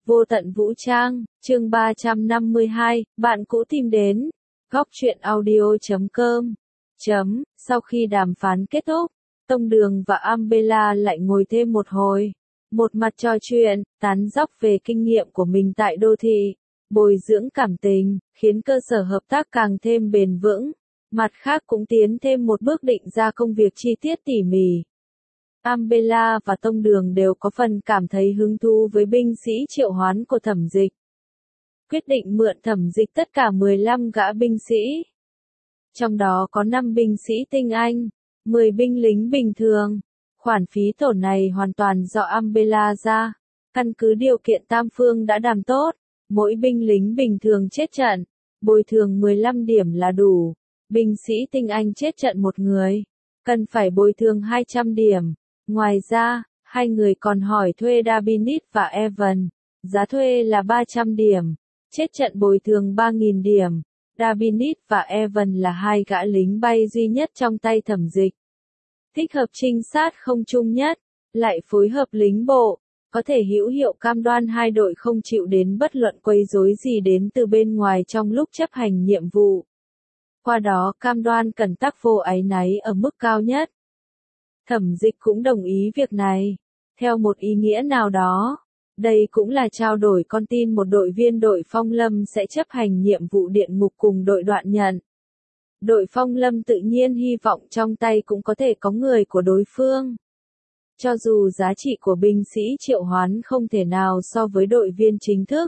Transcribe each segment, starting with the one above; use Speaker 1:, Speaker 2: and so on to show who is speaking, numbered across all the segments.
Speaker 1: Vô tận vũ trang, chương 352, bạn cũ tìm đến. Góc truyện audio.com. Sau khi đàm phán kết thúc, Tông Đường và Ambella lại ngồi thêm một hồi. Một mặt trò chuyện, tán dóc về kinh nghiệm của mình tại đô thị, bồi dưỡng cảm tình, khiến cơ sở hợp tác càng thêm bền vững. Mặt khác cũng tiến thêm một bước định ra công việc chi tiết tỉ mỉ. Ambella và Tông Đường đều có phần cảm thấy hứng thú với binh sĩ triệu hoán của Thẩm Dịch. Quyết định mượn Thẩm Dịch tất cả 15 gã binh sĩ. Trong đó có 5 binh sĩ tinh anh, 10 binh lính bình thường. Khoản phí tổn này hoàn toàn do Ambella ra. Căn cứ điều kiện tam phương đã đàm tốt, mỗi binh lính bình thường chết trận, bồi thường 15 điểm là đủ. Binh sĩ tinh anh chết trận một người, cần phải bồi thường 200 điểm. Ngoài ra, hai người còn hỏi thuê Dabinit và Evan. Giá thuê là 300 điểm. Chết trận bồi thường 3.000 điểm. Dabinit và Evan là hai gã lính bay duy nhất trong tay Thẩm Dịch. Thích hợp trinh sát không chung nhất, lại phối hợp lính bộ, có thể hữu hiệu cam đoan hai đội không chịu đến bất luận quấy rối gì đến từ bên ngoài trong lúc chấp hành nhiệm vụ. Qua đó cam đoan cẩn tắc vô áy náy ở mức cao nhất. Thẩm Dịch cũng đồng ý việc này. Theo một ý nghĩa nào đó, đây cũng là trao đổi con tin một đội viên đội Phong Lâm sẽ chấp hành nhiệm vụ điện ngục cùng đội Đoạn Nhận. Đội Phong Lâm tự nhiên hy vọng trong tay cũng có thể có người của đối phương. Cho dù giá trị của binh sĩ triệu hoán không thể nào so với đội viên chính thức,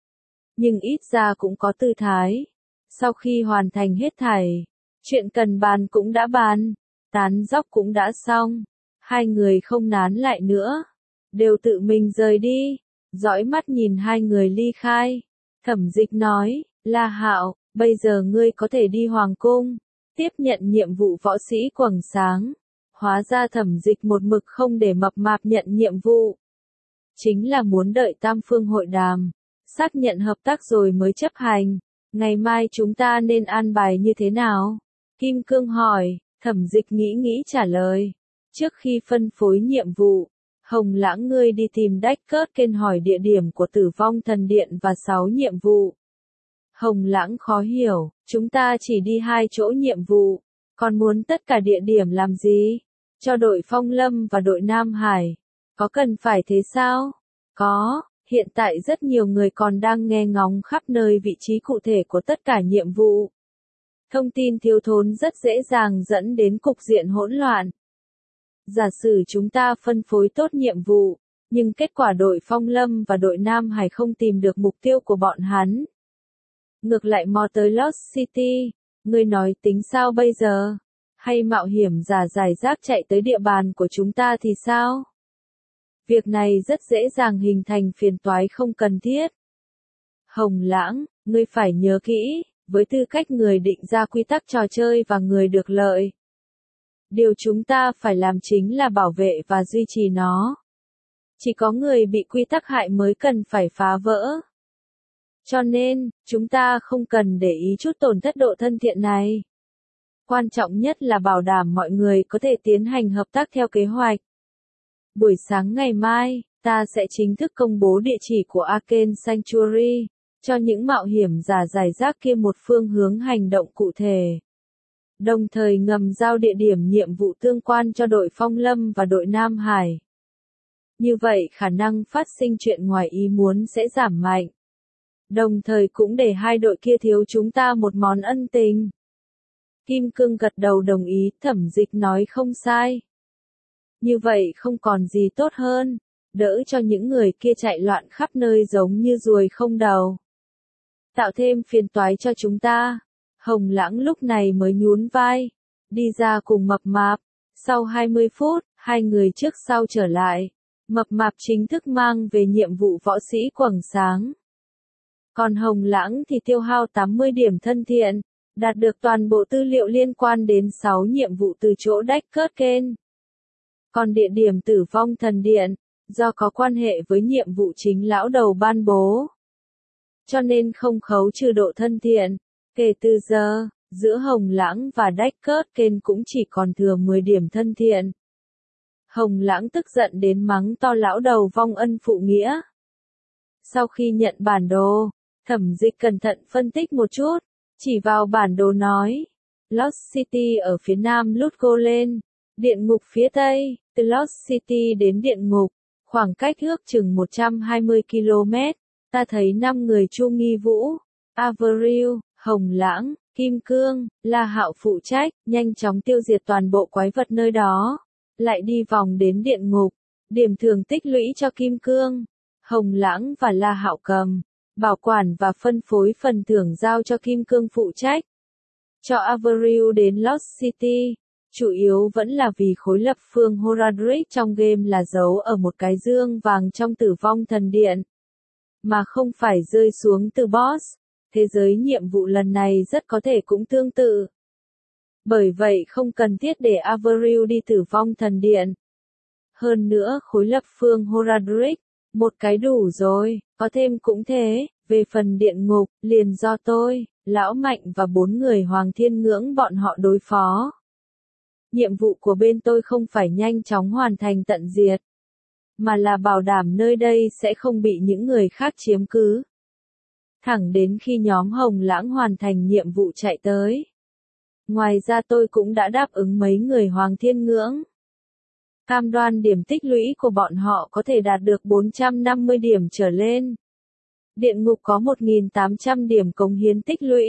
Speaker 1: nhưng ít ra cũng có tư thái. Sau khi hoàn thành hết thảy, chuyện cần bàn cũng đã bàn, tán dóc cũng đã xong, hai người không nán lại nữa, đều tự mình rời đi, dõi mắt nhìn hai người ly khai. Thẩm Dịch nói, La Hạo, bây giờ ngươi có thể đi Hoàng Cung, tiếp nhận nhiệm vụ võ sĩ quầng sáng. Hóa ra Thẩm Dịch một mực không để mập mạp nhận nhiệm vụ. Chính là muốn đợi tam phương hội đàm, xác nhận hợp tác rồi mới chấp hành. Ngày mai chúng ta nên an bài như thế nào? Kim Cương hỏi. Thẩm Dịch nghĩ trả lời. Trước khi phân phối nhiệm vụ, Hồng Lãng ngươi đi tìm Deckard hỏi địa điểm của Tử Vong Thần Điện và 6 nhiệm vụ. Hồng Lãng khó hiểu, chúng ta chỉ đi 2 chỗ nhiệm vụ, còn muốn tất cả địa điểm làm gì? Cho đội Phong Lâm và đội Nam Hải. Có cần phải thế sao? Có, hiện tại rất nhiều người còn đang nghe ngóng khắp nơi vị trí cụ thể của tất cả nhiệm vụ. Thông tin thiếu thốn rất dễ dàng dẫn đến cục diện hỗn loạn. Giả sử chúng ta phân phối tốt nhiệm vụ, nhưng kết quả đội Phong Lâm và đội Nam Hải không tìm được mục tiêu của bọn hắn. Ngược lại mò tới Lost City, ngươi nói tính sao bây giờ? Hay mạo hiểm giả giải rác chạy tới địa bàn của chúng ta thì sao? Việc này rất dễ dàng hình thành phiền toái không cần thiết. Hồng Lãng, ngươi phải nhớ kỹ, với tư cách người định ra quy tắc trò chơi và người được lợi, điều chúng ta phải làm chính là bảo vệ và duy trì nó. Chỉ có người bị quy tắc hại mới cần phải phá vỡ. Cho nên, chúng ta không cần để ý chút tổn thất độ thân thiện này. Quan trọng nhất là bảo đảm mọi người có thể tiến hành hợp tác theo kế hoạch. Buổi sáng ngày mai, ta sẽ chính thức công bố địa chỉ của Arcane Sanctuary, cho những mạo hiểm giả giải rác kia một phương hướng hành động cụ thể. Đồng thời ngầm giao địa điểm nhiệm vụ tương quan cho đội Phong Lâm và đội Nam Hải. Như vậy khả năng phát sinh chuyện ngoài ý muốn sẽ giảm mạnh. Đồng thời cũng để hai đội kia thiếu chúng ta một món ân tình. Kim Cương gật đầu đồng ý, Thẩm Dịch nói không sai. Như vậy không còn gì tốt hơn, đỡ cho những người kia chạy loạn khắp nơi giống như ruồi không đầu. Tạo thêm phiền toái cho chúng ta. Hồng Lãng lúc này mới nhún vai, đi ra cùng Mập Mạp. Sau 20 phút, hai người trước sau trở lại. Mập Mạp chính thức mang về nhiệm vụ võ sĩ quầng sáng. Còn Hồng Lãng thì tiêu hao 80 điểm thân thiện, đạt được toàn bộ tư liệu liên quan đến 6 nhiệm vụ từ chỗ Deckard. Còn địa điểm Tử Vong Thần Điện, do có quan hệ với nhiệm vụ chính lão đầu ban bố, cho nên không khấu trừ độ thân thiện. Kể từ giờ, giữa Hồng Lãng và Deckard cũng chỉ còn thừa 10 điểm thân thiện. Hồng Lãng tức giận đến mắng to lão đầu vong ân phụ nghĩa. Sau khi nhận bản đồ, Thẩm Dịch cẩn thận phân tích một chút, chỉ vào bản đồ nói. Lost City ở phía nam Ludgolen, địa ngục phía tây, từ Lost City đến địa ngục, khoảng cách ước chừng 120 km, ta thấy 5 người Chu Nghi Vũ, Avril, Hồng Lãng, Kim Cương, La Hạo phụ trách, nhanh chóng tiêu diệt toàn bộ quái vật nơi đó, lại đi vòng đến địa ngục, điểm thưởng tích lũy cho Kim Cương, Hồng Lãng và La Hạo cầm, bảo quản và phân phối phần thưởng giao cho Kim Cương phụ trách. Cho Avril đến Lost City, chủ yếu vẫn là vì khối lập phương Horadric trong game là giấu ở một cái dương vàng trong Tử Vong Thần Điện, mà không phải rơi xuống từ boss. Thế giới nhiệm vụ lần này rất có thể cũng tương tự. Bởi vậy không cần thiết để Avril đi Tử Vong Thần Điện. Hơn nữa khối lập phương Horadric, một cái đủ rồi, có thêm cũng thế, về phần địa ngục, liền do tôi, Lão Mạnh và 4 người Hoàng Thiên Ngưỡng bọn họ đối phó. Nhiệm vụ của bên tôi không phải nhanh chóng hoàn thành tận diệt, mà là bảo đảm nơi đây sẽ không bị những người khác chiếm cứ. Thẳng đến khi nhóm Hồng Lãng hoàn thành nhiệm vụ chạy tới. Ngoài ra tôi cũng đã đáp ứng mấy người Hoàng Thiên Ngưỡng. Cam đoan điểm tích lũy của bọn họ có thể đạt được 450 điểm trở lên. Địa ngục có 1.800 điểm cống hiến tích lũy.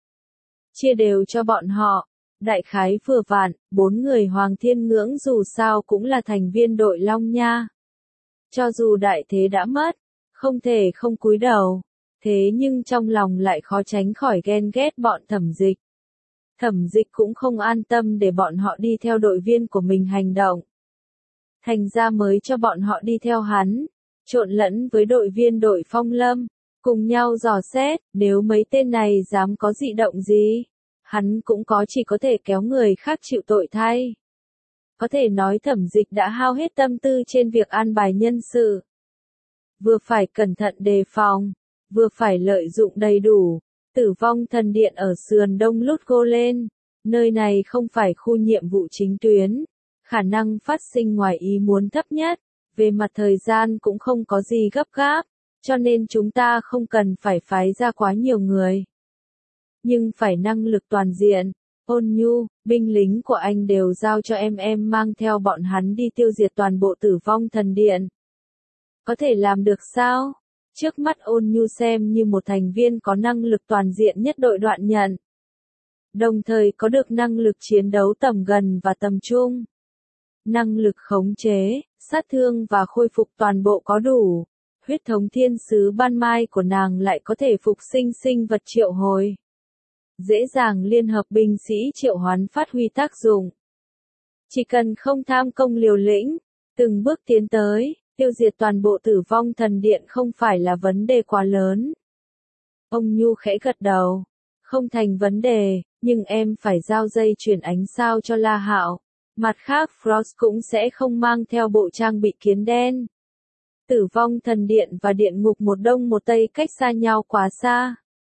Speaker 1: Chia đều cho bọn họ, đại khái vừa vặn, 4 người Hoàng Thiên Ngưỡng dù sao cũng là thành viên đội Long Nha. Cho dù đại thế đã mất, không thể không cúi đầu, thế nhưng trong lòng lại khó tránh khỏi ghen ghét bọn Thẩm Dịch. Thẩm Dịch cũng không an tâm để bọn họ đi theo đội viên của mình hành động. Thành ra mới cho bọn họ đi theo hắn, trộn lẫn với đội viên đội Phong Lâm, cùng nhau dò xét, nếu mấy tên này dám có dị động gì, hắn cũng chỉ có thể kéo người khác chịu tội thay. Có thể nói Thẩm Dịch đã hao hết tâm tư trên việc an bài nhân sự. Vừa phải cẩn thận đề phòng, vừa phải lợi dụng đầy đủ. Tử Vong Thần Điện ở sườn đông Ludgolen, nơi này không phải khu nhiệm vụ chính tuyến, khả năng phát sinh ngoài ý muốn thấp nhất, về mặt thời gian cũng không có gì gấp gáp, cho nên chúng ta không cần phải phái ra quá nhiều người. Nhưng phải năng lực toàn diện. Ôn Nhu, binh lính của anh đều giao cho em mang theo bọn hắn đi tiêu diệt toàn bộ Tử Vong Thần Điện. Có thể làm được sao? Trước mắt Ôn Nhu xem như một thành viên có năng lực toàn diện nhất đội Đoạn Nhận. Đồng thời có được năng lực chiến đấu tầm gần và tầm trung. Năng lực khống chế, sát thương và khôi phục toàn bộ có đủ. Huyết thống thiên sứ ban mai của nàng lại có thể phục sinh sinh vật triệu hồi. Dễ dàng liên hợp binh sĩ triệu hoán phát huy tác dụng. Chỉ cần không tham công liều lĩnh, từng bước tiến tới, tiêu diệt toàn bộ Tử Vong Thần Điện không phải là vấn đề quá lớn. Ông Nhu khẽ gật đầu. Không thành vấn đề, nhưng em phải giao dây chuyển ánh sao cho La Hạo. Mặt khác Frost cũng sẽ không mang theo bộ trang bị kiến đen. Tử Vong Thần Điện và Điện Ngục một đông một tây cách xa nhau quá xa.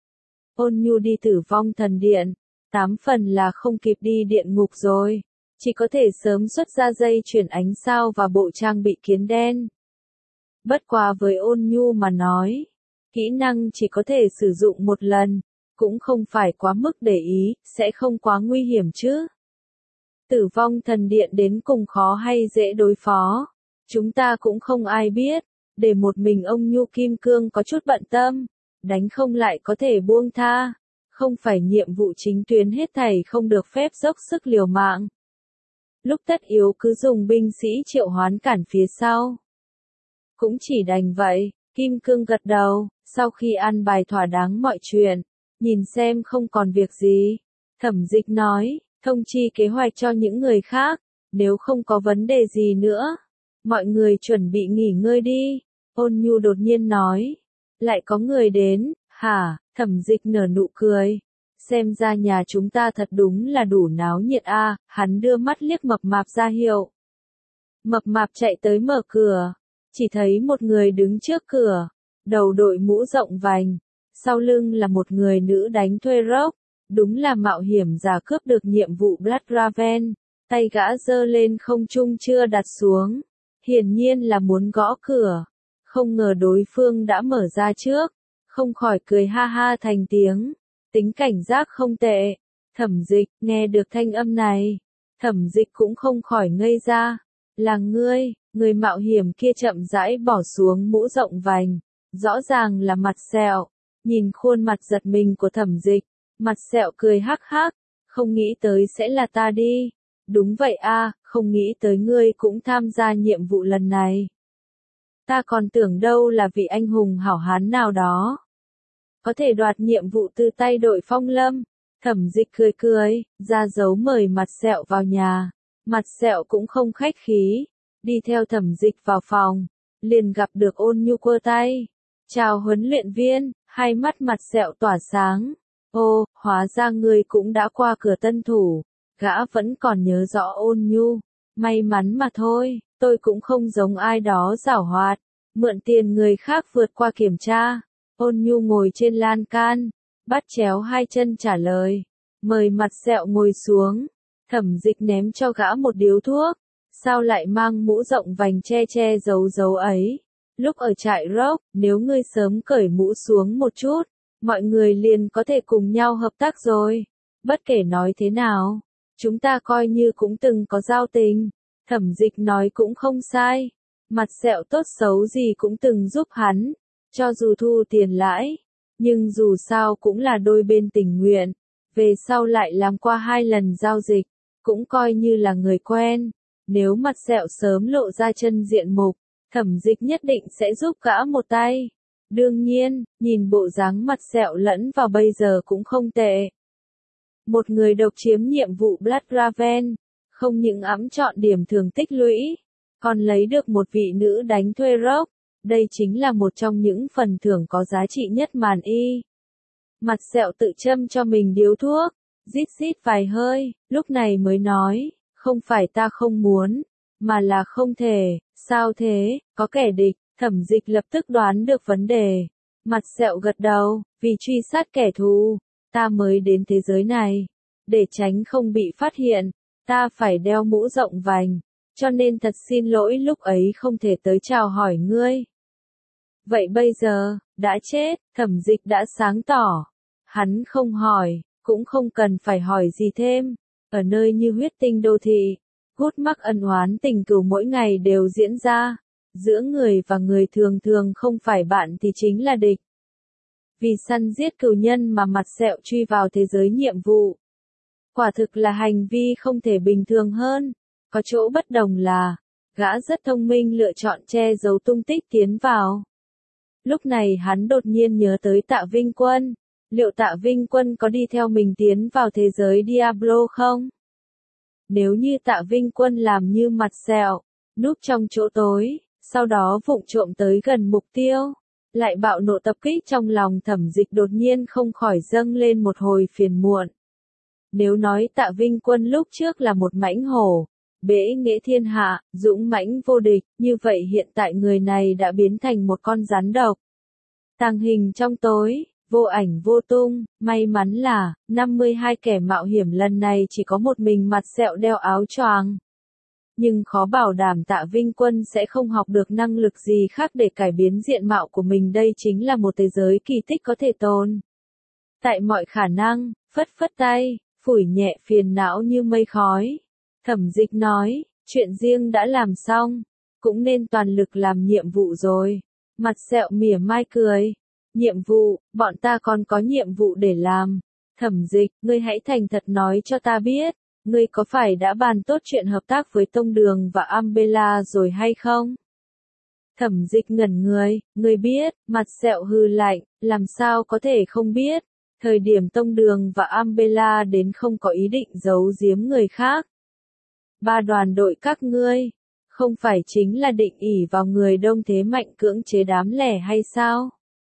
Speaker 1: Ôn Nhu đi Tử Vong Thần Điện, 8 phần là không kịp đi Điện Ngục rồi. Chỉ có thể sớm xuất ra dây chuyển ánh sao và bộ trang bị kiến đen. Bất quá với Ôn Nhu mà nói, kỹ năng chỉ có thể sử dụng một lần, cũng không phải quá mức để ý, sẽ không quá nguy hiểm chứ. Tử Vong Thần Điện đến cùng khó hay dễ đối phó, chúng ta cũng không ai biết, để một mình ông Nhu Kim Cương có chút bận tâm, đánh không lại có thể buông tha, không phải nhiệm vụ chính tuyến hết thảy không được phép dốc sức liều mạng. Lúc tất yếu cứ dùng binh sĩ triệu hoán cản phía sau. Cũng chỉ đành vậy, Kim Cương gật đầu, sau khi an bài thỏa đáng mọi chuyện, nhìn xem không còn việc gì. Thẩm Dịch nói, thông chi kế hoạch cho những người khác, nếu không có vấn đề gì nữa. Mọi người chuẩn bị nghỉ ngơi đi. Ôn Nhu đột nhiên nói, lại có người đến, hả? Thẩm Dịch nở nụ cười. Xem ra nhà chúng ta thật đúng là đủ náo nhiệt a. Hắn đưa mắt liếc Mập Mạp ra hiệu. Mập Mạp chạy tới mở cửa, chỉ thấy một người đứng trước cửa, đầu đội mũ rộng vành, sau lưng là một người nữ đánh thuê rốc, đúng là mạo hiểm giả cướp được nhiệm vụ Bloodraven, tay gã giơ lên không trung chưa đặt xuống, hiển nhiên là muốn gõ cửa. Không ngờ đối phương đã mở ra trước, không khỏi cười ha ha thành tiếng, tính cảnh giác không tệ. Thẩm Dịch, nghe được thanh âm này, Thẩm Dịch cũng không khỏi ngây ra, là ngươi, người mạo hiểm kia chậm rãi bỏ xuống mũ rộng vành, rõ ràng là Mặt Sẹo. Nhìn khuôn mặt giật mình của Thẩm Dịch, Mặt Sẹo cười hắc hắc, không nghĩ tới sẽ là ta đi. Đúng vậy a, không nghĩ tới ngươi cũng tham gia nhiệm vụ lần này. Ta còn tưởng đâu là vị anh hùng hảo hán nào đó, có thể đoạt nhiệm vụ từ tay đội Phong Lâm. Thẩm Dịch cười cười, ra dấu mời Mặt Sẹo vào nhà. Mặt Sẹo cũng không khách khí, đi theo Thẩm Dịch vào phòng, liền gặp được Ôn Nhu quơ tay. Chào huấn luyện viên, hai mắt Mặt Sẹo tỏa sáng. Ô, hóa ra ngươi cũng đã qua cửa tân thủ. Gã vẫn còn nhớ rõ Ôn Nhu. May mắn mà thôi, tôi cũng không giống ai đó giảo hoạt, mượn tiền người khác vượt qua kiểm tra. Ôn Nhu ngồi trên lan can, bắt chéo hai chân trả lời, mời Mặt Sẹo ngồi xuống. Thẩm Dịch ném cho gã một điếu thuốc, sao lại mang mũ rộng vành che che giấu giấu ấy. Lúc ở trại Rock, nếu ngươi sớm cởi mũ xuống một chút, mọi người liền có thể cùng nhau hợp tác rồi. Bất kể nói thế nào, chúng ta coi như cũng từng có giao tình. Thẩm Dịch nói cũng không sai. Mặt Sẹo tốt xấu gì cũng từng giúp hắn, cho dù thu tiền lãi, nhưng dù sao cũng là đôi bên tình nguyện. Về sau lại làm qua 2 lần giao dịch, cũng coi như là người quen. Nếu Mặt Sẹo sớm lộ ra chân diện mục, Thẩm Dịch nhất định sẽ giúp gã một tay. Đương nhiên, nhìn bộ dáng Mặt Sẹo lẫn vào bây giờ cũng không tệ. Một người độc chiếm nhiệm vụ Blood Raven, không những ẵm trọn điểm thường tích lũy, còn lấy được một vị nữ đánh thuê Rock. Đây chính là một trong những phần thưởng có giá trị nhất màn y. Mặt Sẹo tự châm cho mình điếu thuốc, rít rít vài hơi, lúc này mới nói, không phải ta không muốn, mà là không thể. Sao thế, có kẻ địch? Thẩm Dịch lập tức đoán được vấn đề. Mặt Sẹo gật đầu, vì truy sát kẻ thù, ta mới đến thế giới này. Để tránh không bị phát hiện, ta phải đeo mũ rộng vành, cho nên thật xin lỗi lúc ấy không thể tới chào hỏi ngươi. Vậy bây giờ, đã chết, Thẩm Dịch đã sáng tỏ. Hắn không hỏi, cũng không cần phải hỏi gì thêm. Ở nơi như huyết tinh đô thị, gút mắc ân oán tình cừu mỗi ngày đều diễn ra. Giữa người và người thường thường không phải bạn thì chính là địch. Vì săn giết cừu nhân mà Mặt Sẹo truy vào thế giới nhiệm vụ. Quả thực là hành vi không thể bình thường hơn. Có chỗ bất đồng là, gã rất thông minh lựa chọn che giấu tung tích tiến vào. Lúc này hắn đột nhiên nhớ tới Tạ Vinh Quân. Liệu Tạ Vinh Quân có đi theo mình tiến vào thế giới Diablo không? Nếu như Tạ Vinh Quân làm như Mặt Sẹo, núp trong chỗ tối, sau đó vụng trộm tới gần mục tiêu, lại bạo nộ tập kích, trong lòng Thẩm Dịch đột nhiên không khỏi dâng lên một hồi phiền muộn. Nếu nói Tạ Vinh Quân lúc trước là một mãnh hổ, bẽ nghệ thiên hạ, dũng mãnh vô địch, như vậy hiện tại người này đã biến thành một con rắn độc. Tàng hình trong tối, vô ảnh vô tung. May mắn là, 52 kẻ mạo hiểm lần này chỉ có một mình Mặt Sẹo đeo áo choàng. Nhưng khó bảo đảm Tạ Vinh Quân sẽ không học được năng lực gì khác để cải biến diện mạo của mình. Đây chính là một thế giới kỳ tích có thể tồn tại mọi khả năng. Phất phất tay, phủi nhẹ phiền não như mây khói. Thẩm Dịch nói, chuyện riêng đã làm xong, cũng nên toàn lực làm nhiệm vụ rồi. Mặt Sẹo mỉa mai cười. Nhiệm vụ, bọn ta còn có nhiệm vụ để làm. Thẩm Dịch, ngươi hãy thành thật nói cho ta biết, ngươi có phải đã bàn tốt chuyện hợp tác với Tông Đường và Umbrella rồi hay không? Thẩm Dịch ngẩn người, ngươi biết. Mặt Sẹo hừ lạnh, làm sao có thể không biết. Thời điểm Tông Đường và Umbrella đến không có ý định giấu giếm người khác. 3 đoàn đội các ngươi, không phải chính là định ỷ vào người đông thế mạnh cưỡng chế đám lẻ hay sao?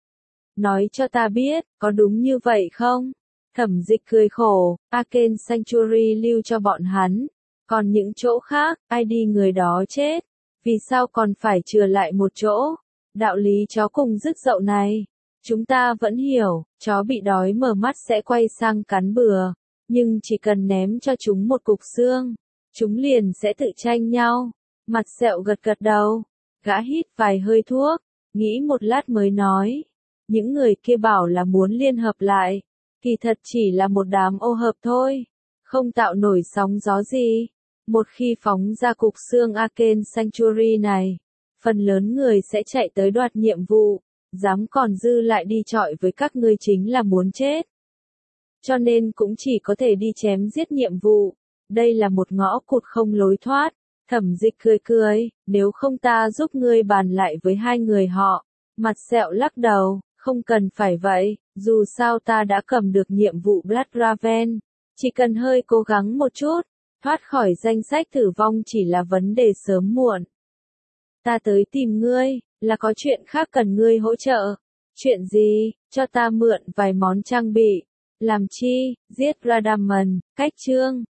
Speaker 1: Nói cho ta biết, có đúng như vậy không? Thẩm Dịch cười khổ, Arcane Sanctuary lưu cho bọn hắn. Còn những chỗ khác, ai đi người đó chết. Vì sao còn phải chừa lại một chỗ? Đạo lý chó cùng rước dậu này, chúng ta vẫn hiểu, chó bị đói mở mắt sẽ quay sang cắn bừa. Nhưng chỉ cần ném cho chúng một cục xương, chúng liền sẽ tự tranh nhau. Mặt Sẹo gật gật đầu, gã hít vài hơi thuốc, nghĩ một lát mới nói. Những người kia bảo là muốn liên hợp lại. Kỳ thật chỉ là một đám ô hợp thôi. Không tạo nổi sóng gió gì. Một khi phóng ra cục xương Arcane Sanctuary này, phần lớn người sẽ chạy tới đoạt nhiệm vụ. Dám còn dư lại đi chọi với các ngươi chính là muốn chết. Cho nên cũng chỉ có thể đi chém giết nhiệm vụ. Đây là một ngõ cụt không lối thoát. Thẩm Dịch cười cười, nếu không ta giúp ngươi bàn lại với hai người họ. Mặt sẹo lắc đầu, không cần phải vậy, dù sao ta đã cầm được nhiệm vụ Blood Raven. Chỉ cần hơi cố gắng một chút, thoát khỏi danh sách tử vong chỉ là vấn đề sớm muộn. Ta tới tìm ngươi, là có chuyện khác cần ngươi hỗ trợ. Chuyện gì? Cho ta mượn vài món trang bị. Làm chi? Giết Radaman, cách chương.